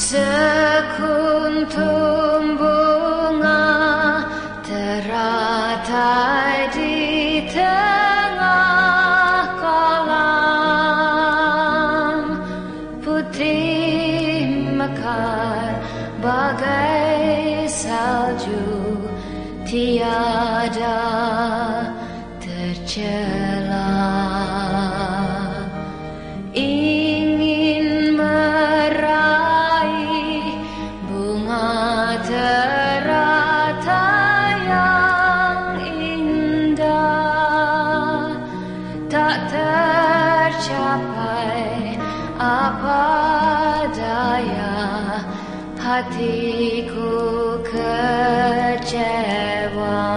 Sekuntum bunga teratai di tengah kolam, putih mekar bagai salju, tiada tercela. Ingin meraih bunga teratai yang indah, tak tercapai apa daya, hatiku kecewa.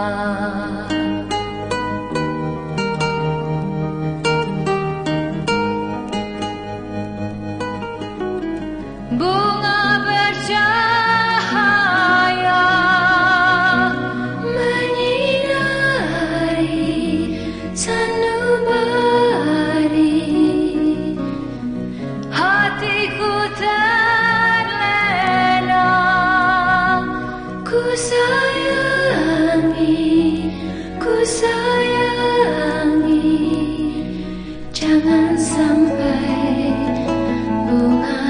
Bunga bercahaya menyinari sanubari, hatiku terlena, ku sayangi, jangan sampai bunga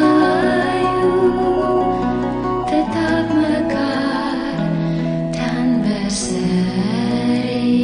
tetap mekar dan berseri.